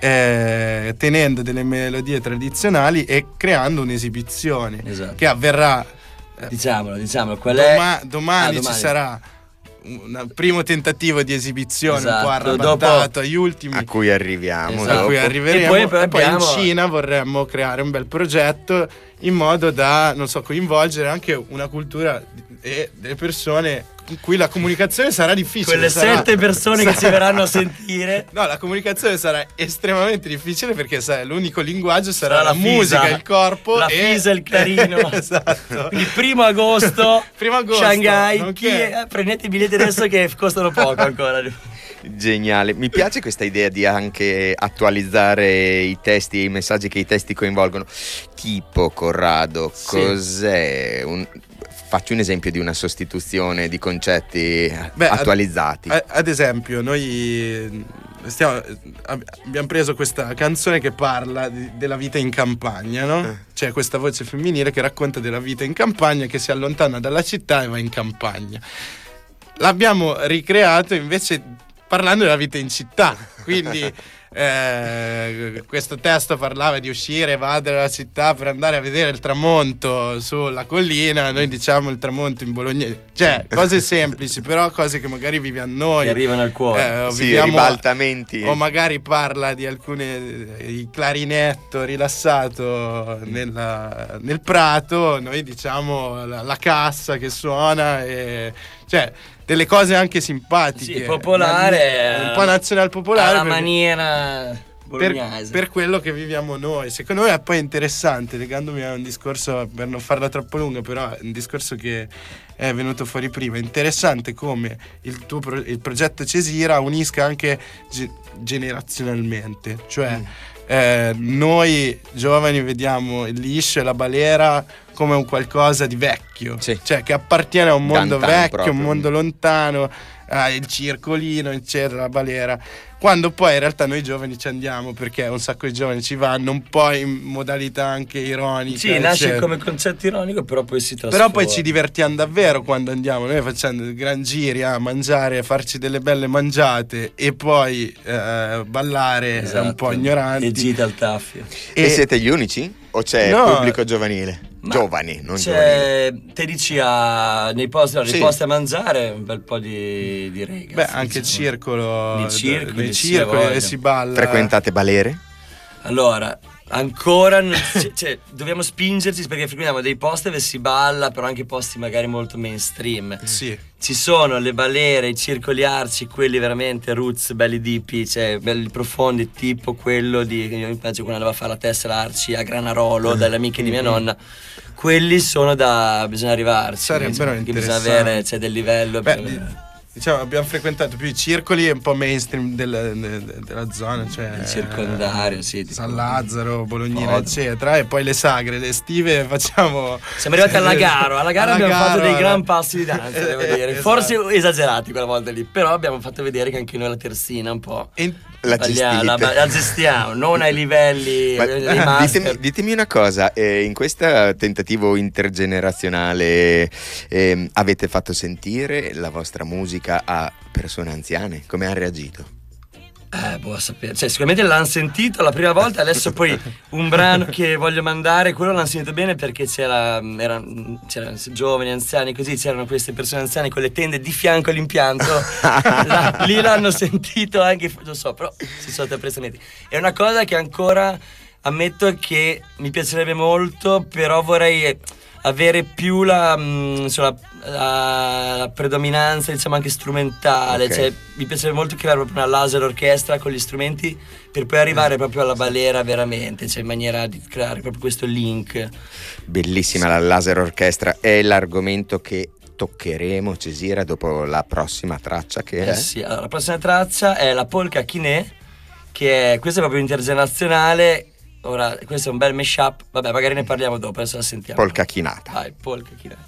eh, tenendo delle melodie tradizionali e creando un'esibizione, esatto, che avverrà, eh, diciamolo, diciamolo, qual doma- è? domani, ah, domani ci sarà un primo tentativo di esibizione, esatto, un po' arrabattato dopo, agli ultimi, a cui arriviamo, esatto, a cui arriveremo, e poi, poi, e poi abbiamo... in Cina vorremmo creare un bel progetto in modo da, non so, coinvolgere anche una cultura e delle persone in cui la comunicazione sarà difficile. Quelle sarà, sette persone sarà, che ci verranno a sentire. No, la comunicazione sarà estremamente difficile, perché sarà, l'unico linguaggio sarà, sarà la, la musica, fisa, il corpo, la e... fisa e il clarino. Esatto. Quindi primo agosto, primo agosto Shanghai, okay. chi è? Prendete i biglietti adesso che costano poco ancora. Geniale, mi piace questa idea di anche attualizzare i testi e i messaggi che i testi coinvolgono. Tipo, Corrado, sì. cos'è un... Faccio un esempio di una sostituzione di concetti Beh, attualizzati. Ad, ad esempio, noi stiamo, abbiamo preso questa canzone che parla di, della vita in campagna, no? Eh. C'è questa voce femminile che racconta della vita in campagna, che si allontana dalla città e va in campagna. L'abbiamo ricreato invece parlando della vita in città, quindi eh, questo testo parlava di uscire e vadere dalla città per andare a vedere il tramonto sulla collina, noi diciamo il tramonto in bolognese, cioè cose semplici, però cose che magari viviamo noi, che arrivano al cuore, eh, o sì, viviamo, ribaltamenti, o magari parla di alcune, il clarinetto rilassato nella, nel prato, noi diciamo la, la cassa che suona, e cioè delle cose anche simpatiche, sì, popolare, un po' nazional popolare, alla perché, maniera per, per quello che viviamo noi. Secondo me è poi interessante, legandomi a un discorso, per non farla troppo lunga, però è un discorso che è venuto fuori prima, è interessante come il tuo pro, il progetto Cesira unisca anche ge, generazionalmente, cioè mm. Eh, noi giovani vediamo il liscio e la balera come un qualcosa di vecchio, sì. cioè che appartiene a un mondo D'antan vecchio, proprio. un mondo lontano, eh, il circolino, eccetera, la balera. Quando poi in realtà noi giovani ci andiamo, perché un sacco di giovani ci vanno, un po' in modalità anche ironica. Sì, nasce eccetera. come concetto ironico, però poi si trasforma. Però poi ci divertiamo davvero quando andiamo. Noi facciamo gran giri a mangiare, a farci delle belle mangiate e poi eh, ballare, esatto, un po' ignoranti. E gite al taffio. E, e siete gli unici? O c'è no, pubblico giovanile? Giovani, non c'è, giovanili. Te dici a, nei posti, no, nei sì. posti a mangiare un bel po' di, di ragazzi. Beh, anche il circolo, nei circoli, nei circoli e si balla. Frequentate balere? Allora, ancora non, cioè, cioè, dobbiamo spingerci, perché frequentiamo dei posti dove si balla, però anche posti magari molto mainstream. Sì. Ci sono le balere, i circoli arci, quelli veramente roots, belli deep, cioè belli profondi, tipo quello di, io mi penso quando andavo a fare la tessera arci a Granarolo dalle amiche di mia nonna. Quelli sono da, bisogna arrivarci, sarebbero perché bisogna avere, c'è, cioè, del livello. Beh, per... diciamo, abbiamo frequentato più i circoli e un po' mainstream della, de, della zona, cioè il circondario, sì, tipo San Lazzaro, Bolognina, oh, eccetera, e poi le sagre, le estive facciamo. Siamo arrivati alla Garo, alla Garo abbiamo Garo, fatto dei alla... gran passi di danza, devo eh, dire, esatto. Forse esagerati quella volta lì, però abbiamo fatto vedere che anche noi la terzina un po' e la, la, la gestiamo, non ai livelli. Ma, ditemi, ditemi una cosa, eh, in questo tentativo intergenerazionale eh, avete fatto sentire la vostra musica a persone anziane? Come hanno reagito? Eh, boh, a sapere. Cioè, sicuramente l'hanno sentito la prima volta, adesso poi un brano che voglio mandare, quello l'hanno sentito bene perché c'era, erano, c'erano giovani, anziani, così c'erano queste persone anziane con le tende di fianco all'impianto. La, lì l'hanno sentito anche, non so, però si sono apprezzamenti. È una cosa che ancora ammetto che mi piacerebbe molto, però vorrei avere più la, insomma, la, la predominanza, diciamo, anche strumentale. Okay. Cioè, mi piacerebbe molto creare proprio una laser orchestra con gli strumenti per poi arrivare proprio alla balera veramente, cioè in maniera di creare proprio questo link. Bellissima la laser orchestra, è l'argomento che toccheremo, Cesira, dopo la prossima traccia che eh è? Sì, allora, la prossima traccia è la polka Kiné, che è, questa è proprio intergenerazionale. Ora, questo è un bel mashup, vabbè, magari ne parliamo dopo, adesso la sentiamo. Polka chinata. Vai, polka chinata.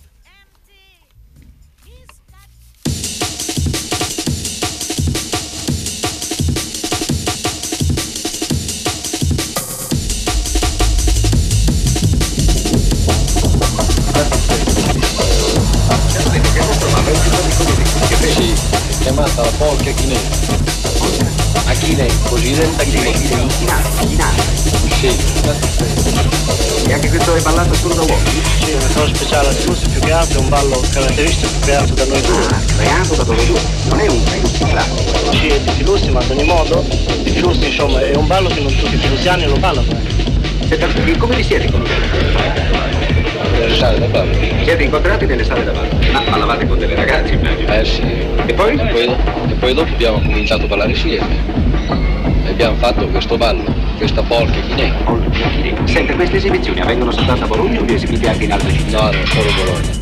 Sì, è chiamata la polka chinese. A Chinè, cosiddetta Chinè. Chinata. Sì. E anche questo è ballato solo da uomini? Sì, una cosa speciale al Filusti, più che altro è un ballo caratteristico creato da noi due. Ah, creato da dove due? Non è un Filusti classico. Sì, è di Filusti, ma ad ogni modo, di Filusti, insomma, è un ballo che non tutti i filustiani lo ballano. Senta, come vi siete conosciuti? Nelle sale da ballo. Siete incontrati nelle sale da ballo? Ma ballavate con delle ragazze, immagino. Eh sì. E poi? E poi, e poi dopo abbiamo cominciato a ballare insieme. E abbiamo fatto questo ballo, questa polka chinè. Polka chinè. Senta, queste esibizioni avvengono soltanto a Bologna o vi esibite anche in altre città? No, no, solo Bologna.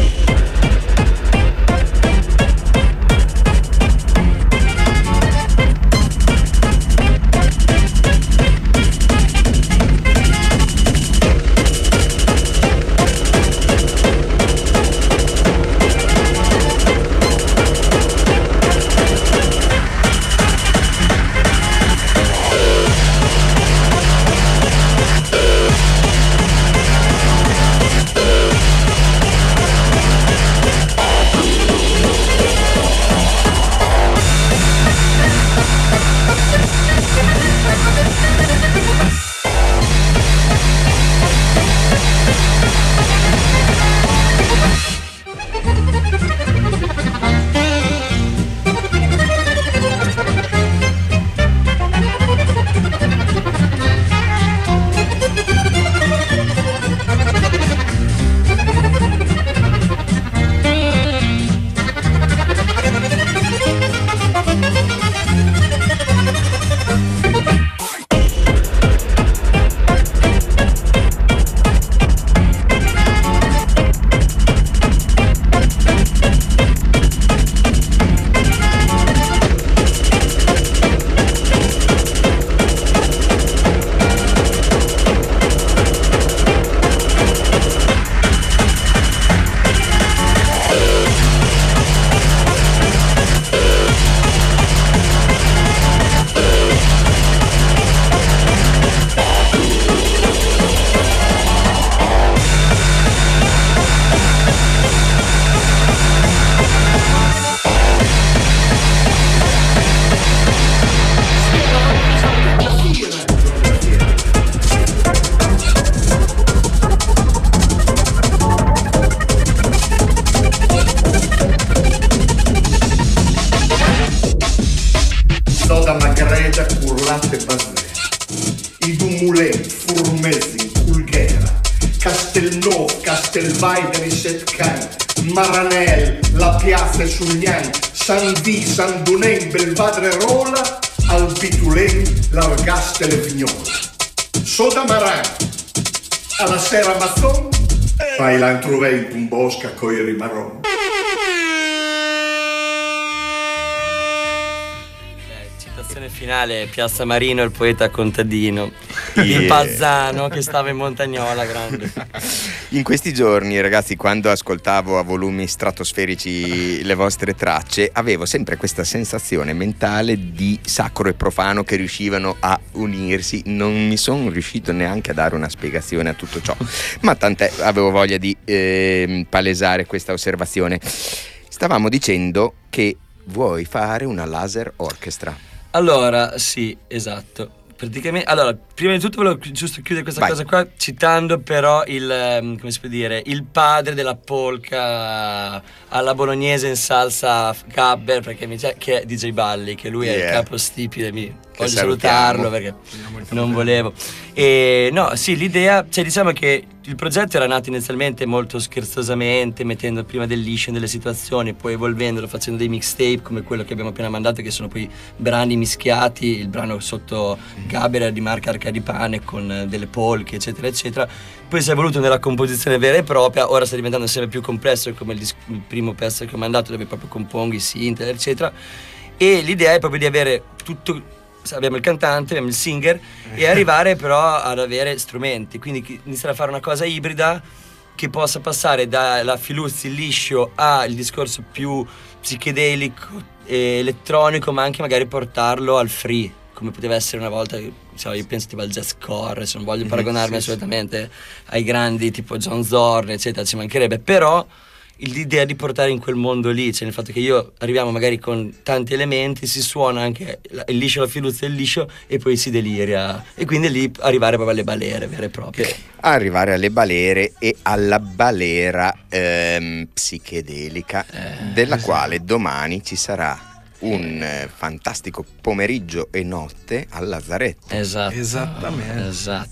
Maranel, La Piazza Sugnan, San Di, San Dunen, Belvadre Rola, Albitulen, Largaste le Vignola. Soda Maran, alla sera Mazzon, fai l'antrovento un bosca coi rimarron. canzone finale, Piazza Marino, il poeta contadino, Yeah. il Pazzano che stava in Montagnola grande. In questi giorni, ragazzi, quando ascoltavo a volumi stratosferici le vostre tracce, avevo sempre questa sensazione mentale di sacro e profano che riuscivano a unirsi. Non mi sono riuscito neanche a dare una spiegazione a tutto ciò, ma tant'è, avevo voglia di eh, palesare questa osservazione. Stavamo dicendo che vuoi fare una laser orchestra. Allora, sì, esatto. Praticamente, allora, prima di tutto volevo giusto chiudere questa Vai. cosa qua citando però il, ehm, come si può dire, il padre della polka alla bolognese in salsa gabber, perché mi dice che è D J Balli, che lui è Yeah. il capostipite, mi voglio salutiamo. salutarlo perché non volevo. E no, sì, l'idea, cioè diciamo che il progetto era nato inizialmente molto scherzosamente, mettendo prima del liscio in delle situazioni, poi evolvendolo, facendo dei mixtape come quello che abbiamo appena mandato, che sono poi brani mischiati, il brano sotto Gabber era di marca Arcadipane con delle polche, eccetera, eccetera. Poi si è evoluto nella composizione vera e propria, ora sta diventando sempre più complesso, come il, dis- il primo pezzo che ho mandato, dove proprio compongo i synth, eccetera. E l'idea è proprio di avere tutto. Abbiamo il cantante, abbiamo il singer e arrivare però ad avere strumenti, quindi iniziare a fare una cosa ibrida che possa passare dalla filuzzi, il liscio, al discorso più psichedelico e elettronico, ma anche magari portarlo al free, come poteva essere una volta. Cioè, io penso tipo al jazzcore, se non voglio paragonarmi sì, assolutamente ai grandi tipo John Zorn, eccetera, ci mancherebbe, però l'idea di portare in quel mondo lì, cioè nel fatto che io arriviamo magari con tanti elementi, si suona anche il liscio, la filuzza e il liscio e poi si deliria, e quindi lì arrivare proprio alle balere vere e proprie. Arrivare alle balere e alla balera ehm, psichedelica, Eh, della esatto. quale domani ci sarà un eh, fantastico pomeriggio e notte al Lazzaretto. Esatto. Esattamente. Esatto.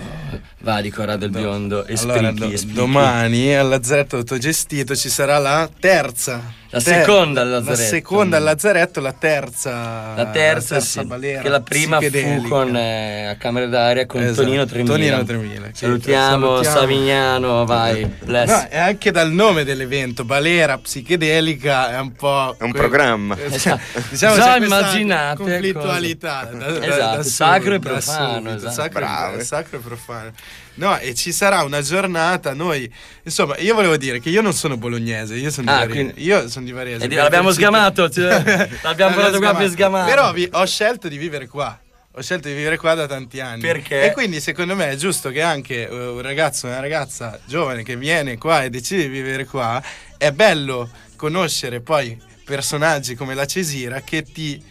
Va di Corrado del Biondo, Allora, esplichi, do- esplichi. domani al Lazzaretto autogestito ci sarà la terza. La ter- seconda al Lazzaretto. La seconda al Lazzaretto, la terza. La terza, sì, balera che la prima fu psichedelica. con eh, a Camera d'aria con Esatto, Tonino Tremila. Tonino Tremila, che Salutiamo, salutiamo. Savignano, vai, bless. No, è anche dal nome dell'evento, balera psichedelica, è un po'. È un programma. Esatto. Diciamo Già c'è questa immaginate conflittualità da, da, Esatto, da sacro e da profano, subito, esatto. sacro, Bravo. e, sacro e profano. No, e ci sarà una giornata, noi, insomma, io volevo dire che io non sono bolognese, io sono di Ah, Varese. quindi- Io sono di Varese. E di- per l'abbiamo principio- sgamato, cioè, l'abbiamo portato qua per sgamare. Però vi- ho scelto di vivere qua. Ho scelto di vivere qua da tanti anni. Perché? E quindi secondo me è giusto che anche eh, un ragazzo o una ragazza giovane che viene qua e decide di vivere qua, è bello conoscere poi personaggi come la Cesira che ti,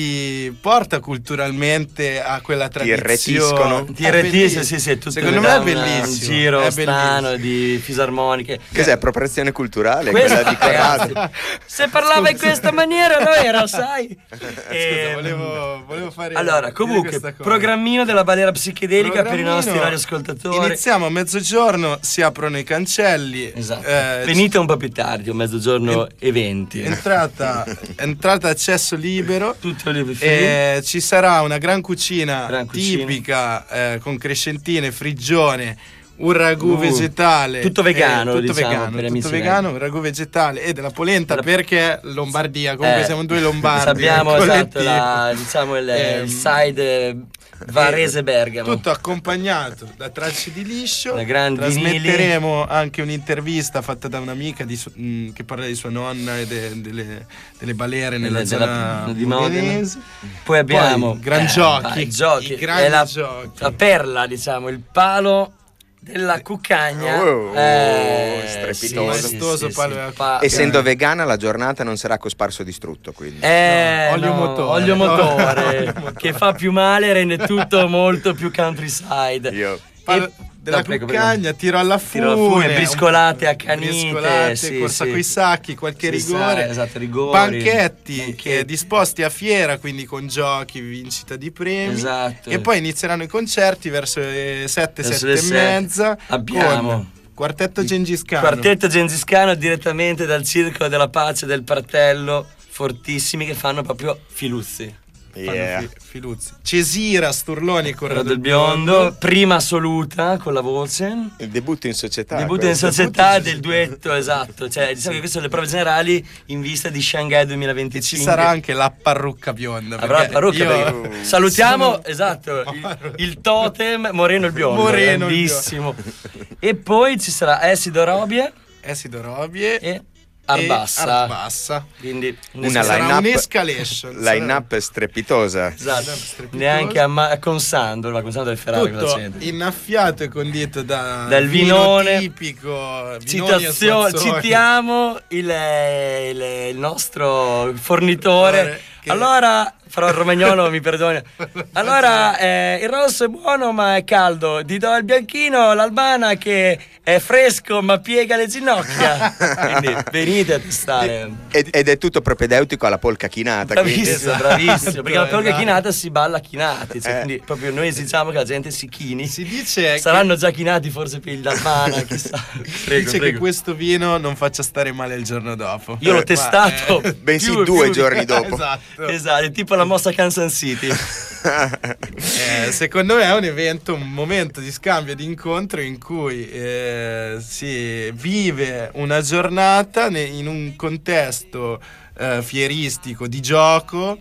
ti porta culturalmente a quella tradizione. irretiscono. Ti È irretisce, bellissimo. sì, sì, è tutto Secondo me da è una- bellissimo. un giro è strano bellissimo. di fisarmoniche. Cos'è, appropriazione culturale? Questa- Quella di Corrado? ragazzi, se parlava in questa maniera lo era, sai? Scusa, Ehm, volevo, volevo fare. Allora, dire comunque, questa cosa. programmino della balera psichedelica per i nostri Programmino. radioascoltatori. Iniziamo a mezzogiorno, si aprono i cancelli. Esatto. eh, Venite un po' più tardi, un mezzogiorno e venti. Entrata, entrata accesso libero. Tutto lì free. Eh, ci sarà una gran cucina Gran cucina. tipica eh, con crescentine, frigione, un ragù Uh, vegetale. tutto vegano, eh, tutto diciamo, vegano, per gli tutto amici vegano, un ragù vegetale e della polenta perché Lombardia, comunque Eh, siamo due lombardi. Sappiamo nel esatto, collettivo. la, diciamo il, Ehm, il side Varese Bergamo. Tutto accompagnato da tracce di liscio. Da grandi Trasmetteremo anche un'intervista fatta da un'amica di su- mh, che parla di sua nonna e de- delle, delle balere nella Delle- zona della- di Modena. modenese. Poi abbiamo Poi, gran eh, giochi, vai, giochi. i grandi È la, giochi. la perla, diciamo, il palo della cuccagna. Oh, eh, strepitoso. sì, sì, Maestoso sì, palo sì. della Pa- Essendo vegana, la giornata non sarà cosparso distrutto, quindi. Eh, No, olio no, motore. olio No, motore, olio motore. che fa più male, rende tutto molto più countryside. Io. Palo E- della no, prego, cuccagna, tiro alla fune, Tiro alla fune, briscolate accanite, briscolate, sì, corsa sì. coi sacchi, qualche Sì, rigore, sa- esatto, rigori, banchetti, banchetti. eh, disposti a fiera, quindi con giochi, vincita di premi. Esatto. E poi inizieranno i concerti verso le sette, Verso sette le e sette. mezza. Abbiamo con Quartetto Gengis Khan. Quartetto Gengis-Khan direttamente dal Circolo della Pace del Pratello, fortissimi, che fanno proprio filuzzi. Yeah. Fi- Filuzzi. Cesira, Sturloni, Corrado del Biondo, prima assoluta con la voce. Il debutto in società. Il debutto in società del duetto, esatto. Cioè, diciamo che queste sono le prove generali in vista di Shanghai duemilaventicinque. Ci sarà anche la parrucca bionda. Avrà la parrucca. Io... Salutiamo, sono... esatto, il, il totem Moreno il Biondo. Moreno grandissimo. E poi ci sarà Esido Robie. Esido Robie. E... Arbassa. Arbassa. Quindi una line-up, un'escalation. Line-up strepitosa. Esatto. Strepitosa. Neanche a, ma- con Sandro, ma con Sandro del Ferrari. Tutto innaffiato e condito da dal vinone tipico. Citazio- citiamo il, il, il nostro fornitore. Che... Allora, farò il romagnolo, mi perdoni. Allora, eh, il rosso è buono ma è caldo. Ti do il bianchino, l'albana che è fresco ma piega le ginocchia. Quindi venite a testare. Ed, ed è tutto propedeutico alla polca chinata. Bravissimo, esatto. bravissimo. Perché la polca chinata si balla chinati. Cioè, eh. Quindi proprio noi esigiamo che la gente si chini. Si dice saranno che... già chinati forse per l'albana, chissà. Prego, dice prego. Che questo vino non faccia stare male il giorno dopo. Io l'ho testato. Eh, bensì più, due più giorni dopo. Esatto. Esatto, è tipo la mossa Kansas City. eh, secondo me è un evento, un momento di scambio, di incontro in cui eh, si vive una giornata in un contesto eh, fieristico, di gioco,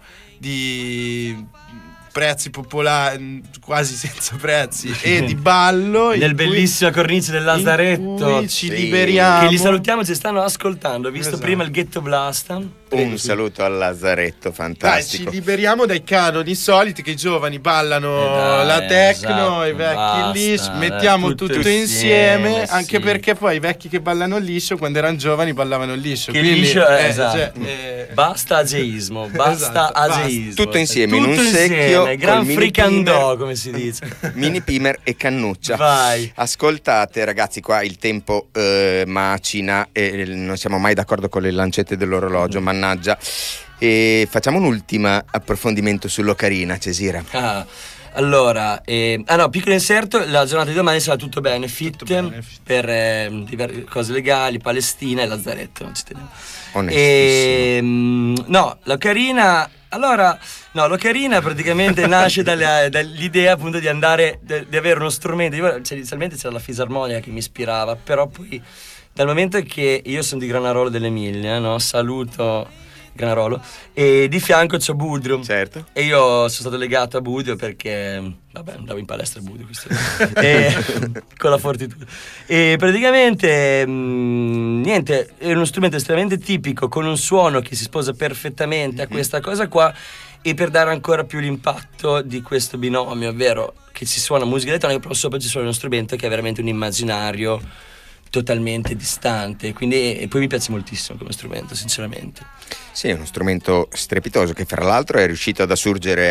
di prezzi popolari, quasi senza prezzi, e di ballo nel bellissima cornice del Lazaretto. Ci sì. liberiamo. Che li salutiamo, ci stanno ascoltando. Ho visto esatto. prima il Ghetto Blast. Un sì. saluto al Lazaretto, fantastico. Dai, ci liberiamo dai canoni soliti che i giovani ballano eh dai, la techno, esatto, i vecchi basta, liscio, mettiamo tutto, tutto insieme, insieme anche sì. perché poi i vecchi che ballano liscio quando erano giovani ballavano liscio. Che quindi, liscio è, eh, esatto. cioè, eh, basta ageismo, basta esatto, ageismo. Tutto insieme tutto in un insieme, secchio, gran fricandò come si dice. Mini Pimer e cannuccia. Vai. Ascoltate ragazzi, qua il tempo eh, macina e non siamo mai d'accordo con le lancette dell'orologio, mm. mannaggia. E facciamo un ultimo approfondimento sull'Ocarina, Cesira. Ah, allora, eh, ah no, piccolo inserto, la giornata di domani sarà tutto benefit, tutto benefit. per eh, diverse cose legali, Palestina e Lazaretto, non ci teniamo. Onestissimo. E, no, l'Ocarina, allora, no, l'Ocarina praticamente nasce dalle, dall'idea appunto di andare, di, di avere uno strumento. Io, cioè, inizialmente c'era la fisarmonica che mi ispirava, però poi dal momento che io sono di Granarolo dell'Emilia, no, saluto Granarolo, e di fianco c'ho Budrio. Certo. E io sono stato legato a Budrio perché, vabbè, andavo in palestra a Budrio questo, e, con la fortitudo. E praticamente, mh, niente, è uno strumento estremamente tipico, con un suono che si sposa perfettamente a questa cosa qua, e per dare ancora più l'impatto di questo binomio, ovvero che ci suona musica elettronica, però sopra ci suona uno strumento che è veramente un immaginario totalmente distante, quindi e poi mi piace moltissimo come strumento, sinceramente. Sì, è uno strumento strepitoso che fra l'altro è riuscito ad assurgere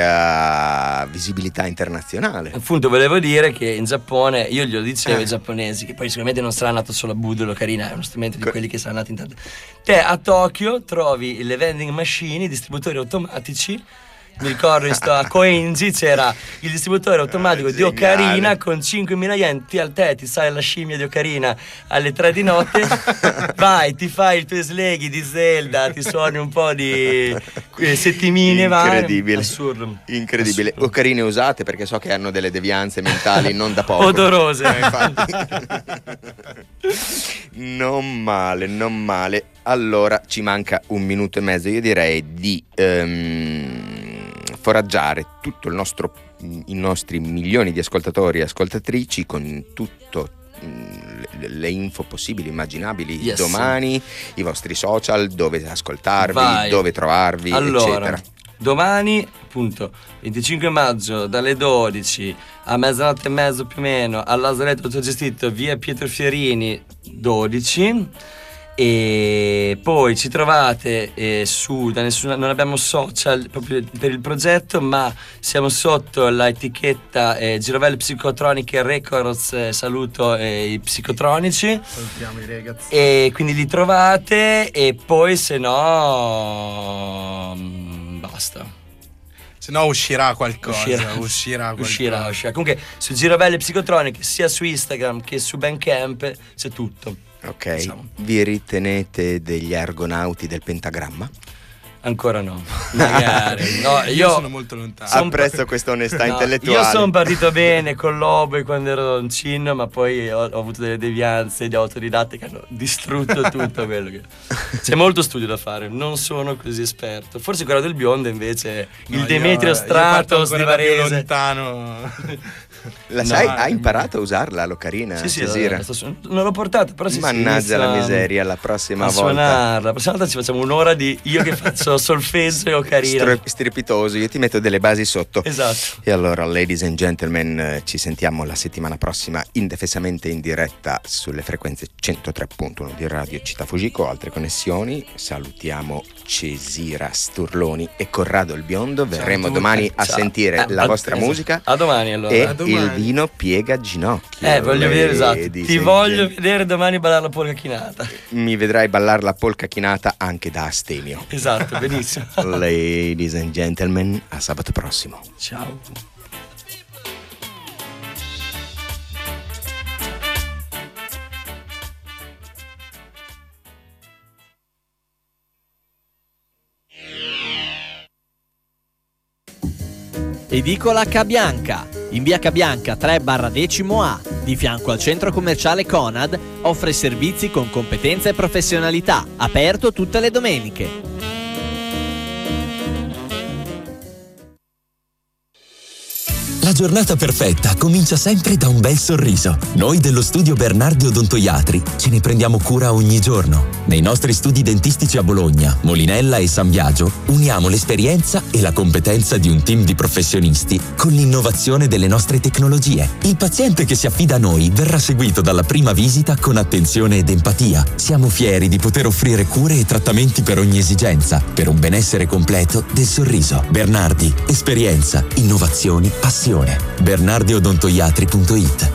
a visibilità internazionale. Appunto, volevo dire che in Giappone, io glielo dicevo eh. ai giapponesi, che poi sicuramente non sarà nato solo a Budo l'Ocarina, è uno strumento di Co- quelli che saranno nati in tanto. Te a Tokyo trovi le vending machine, i distributori automatici. Mi ricordo a Koenji c'era il distributore automatico eh, di Ocarina con cinquemila yen, ti al te, ti sale la scimmia di Ocarina alle tre di notte, vai, ti fai il tuo slaghi di Zelda, ti suoni un po' di settimine, incredibile, vai. Assurdo. Incredibile. Assurdo. Ocarine usate perché so che hanno delle devianze mentali non da poco. Odorose. Eh, infatti. Non male, non male. Allora ci manca un minuto e mezzo, io direi di um, foraggiare tutto il nostro, i nostri milioni di ascoltatori e ascoltatrici con tutto le, le info possibili, immaginabili, yes. domani, i vostri social, dove ascoltarvi, Vai. dove trovarvi, allora, eccetera. Domani, appunto, venticinque maggio, dalle dodici a mezzanotte e mezzo più o meno, al Lazaretto autogestito, via Pietro Fiorini dodici. E poi ci trovate eh, su da nessuna, non abbiamo social proprio per il progetto, ma siamo sotto la etichetta eh, Girovelle Psicotroniche Records, eh, saluto eh, i psicotronici, salutiamo i ragazzi, e quindi li trovate, e poi se no mh, basta, se no uscirà qualcosa, uscirà, uscirà, qualcosa. uscirà, uscirà. Comunque su Girovelle Psicotroniche sia su Instagram che su Bandcamp c'è tutto. Ok, diciamo. Vi ritenete degli argonauti del pentagramma? Ancora no, magari. No, io, io sono molto lontano. Son Apprezzo pa- questa onestà no, intellettuale. Io sono partito bene con l'oboe quando ero un cin, ma poi ho, ho avuto delle devianze di autodidatte che hanno distrutto tutto quello che... C'è molto studio da fare, non sono così esperto. Forse quello del biondo invece, no, il Demetrio io, Stratos io di Varese. Lontano. La no, sai, hai imparato a usarla l'ocarina? Sì, sì, Cesira? la, la, non l'ho portata, però si Mannaggia la miseria, la prossima a volta. Suonarla. La prossima volta ci facciamo un'ora di io che faccio solfeggio e ocarina. Str- strepitoso, io ti metto delle basi sotto. Esatto. E allora, ladies and gentlemen, ci sentiamo la settimana prossima indefessamente in diretta sulle frequenze centotré virgola uno di Radio Città Fujiko, altre connessioni. Salutiamo Cesira Sturloni e Corrado il Biondo. Verremo domani a Ciao. sentire eh, la a, vostra esatto. musica. A domani allora. E a domani. Il vino piega ginocchio. Eh, voglio vedere, esatto. Ti voglio vedere domani ballare la polka chinata. Mi vedrai ballare la polka chinata anche da astemio. Esatto, benissimo. Ladies and gentlemen, a sabato prossimo. Ciao. Edicola Cabianca, in via Cabianca tre barra decimo A, di fianco al centro commerciale Conad, offre servizi con competenza e professionalità, aperto tutte le domeniche. La giornata perfetta comincia sempre da un bel sorriso. Noi dello studio Bernardi Odontoiatri ce ne prendiamo cura ogni giorno. Nei nostri studi dentistici a Bologna, Molinella e San Biagio uniamo l'esperienza e la competenza di un team di professionisti con l'innovazione delle nostre tecnologie. Il paziente che si affida a noi verrà seguito dalla prima visita con attenzione ed empatia. Siamo fieri di poter offrire cure e trattamenti per ogni esigenza, per un benessere completo del sorriso. Bernardi, esperienza, innovazioni, passione. bernardi odontoiatri punto it.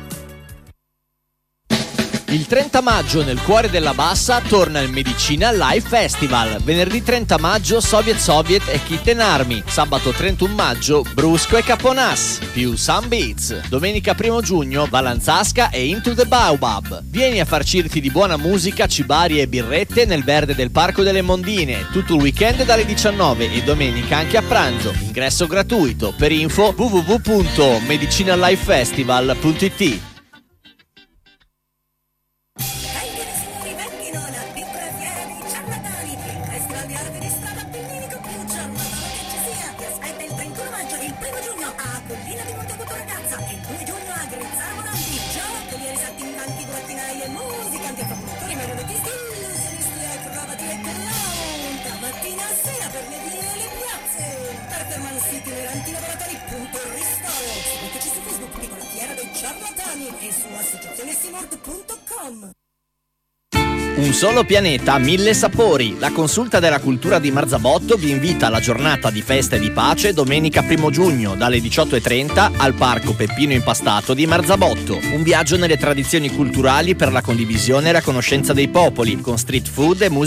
Il trenta maggio nel cuore della Bassa torna il Medicina Live Festival. Venerdì trenta maggio Soviet Soviet e Kitten Army. Sabato trentuno maggio Brusco e Caponas più Sun Beats. Domenica primo giugno Valanzasca e Into the Baobab. Vieni a farcirti di buona musica, cibari e birrette nel verde del Parco delle Mondine tutto il weekend dalle diciannove e domenica anche a pranzo. Ingresso gratuito. Per info w w w punto medicinalifefestival punto it. Un solo pianeta, mille sapori. La consulta della cultura di Marzabotto vi invita alla giornata di festa e di pace domenica primo giugno dalle diciotto e trenta al Parco Peppino Impastato di Marzabotto. Un viaggio nelle tradizioni culturali per la condivisione e la conoscenza dei popoli, con street food e musica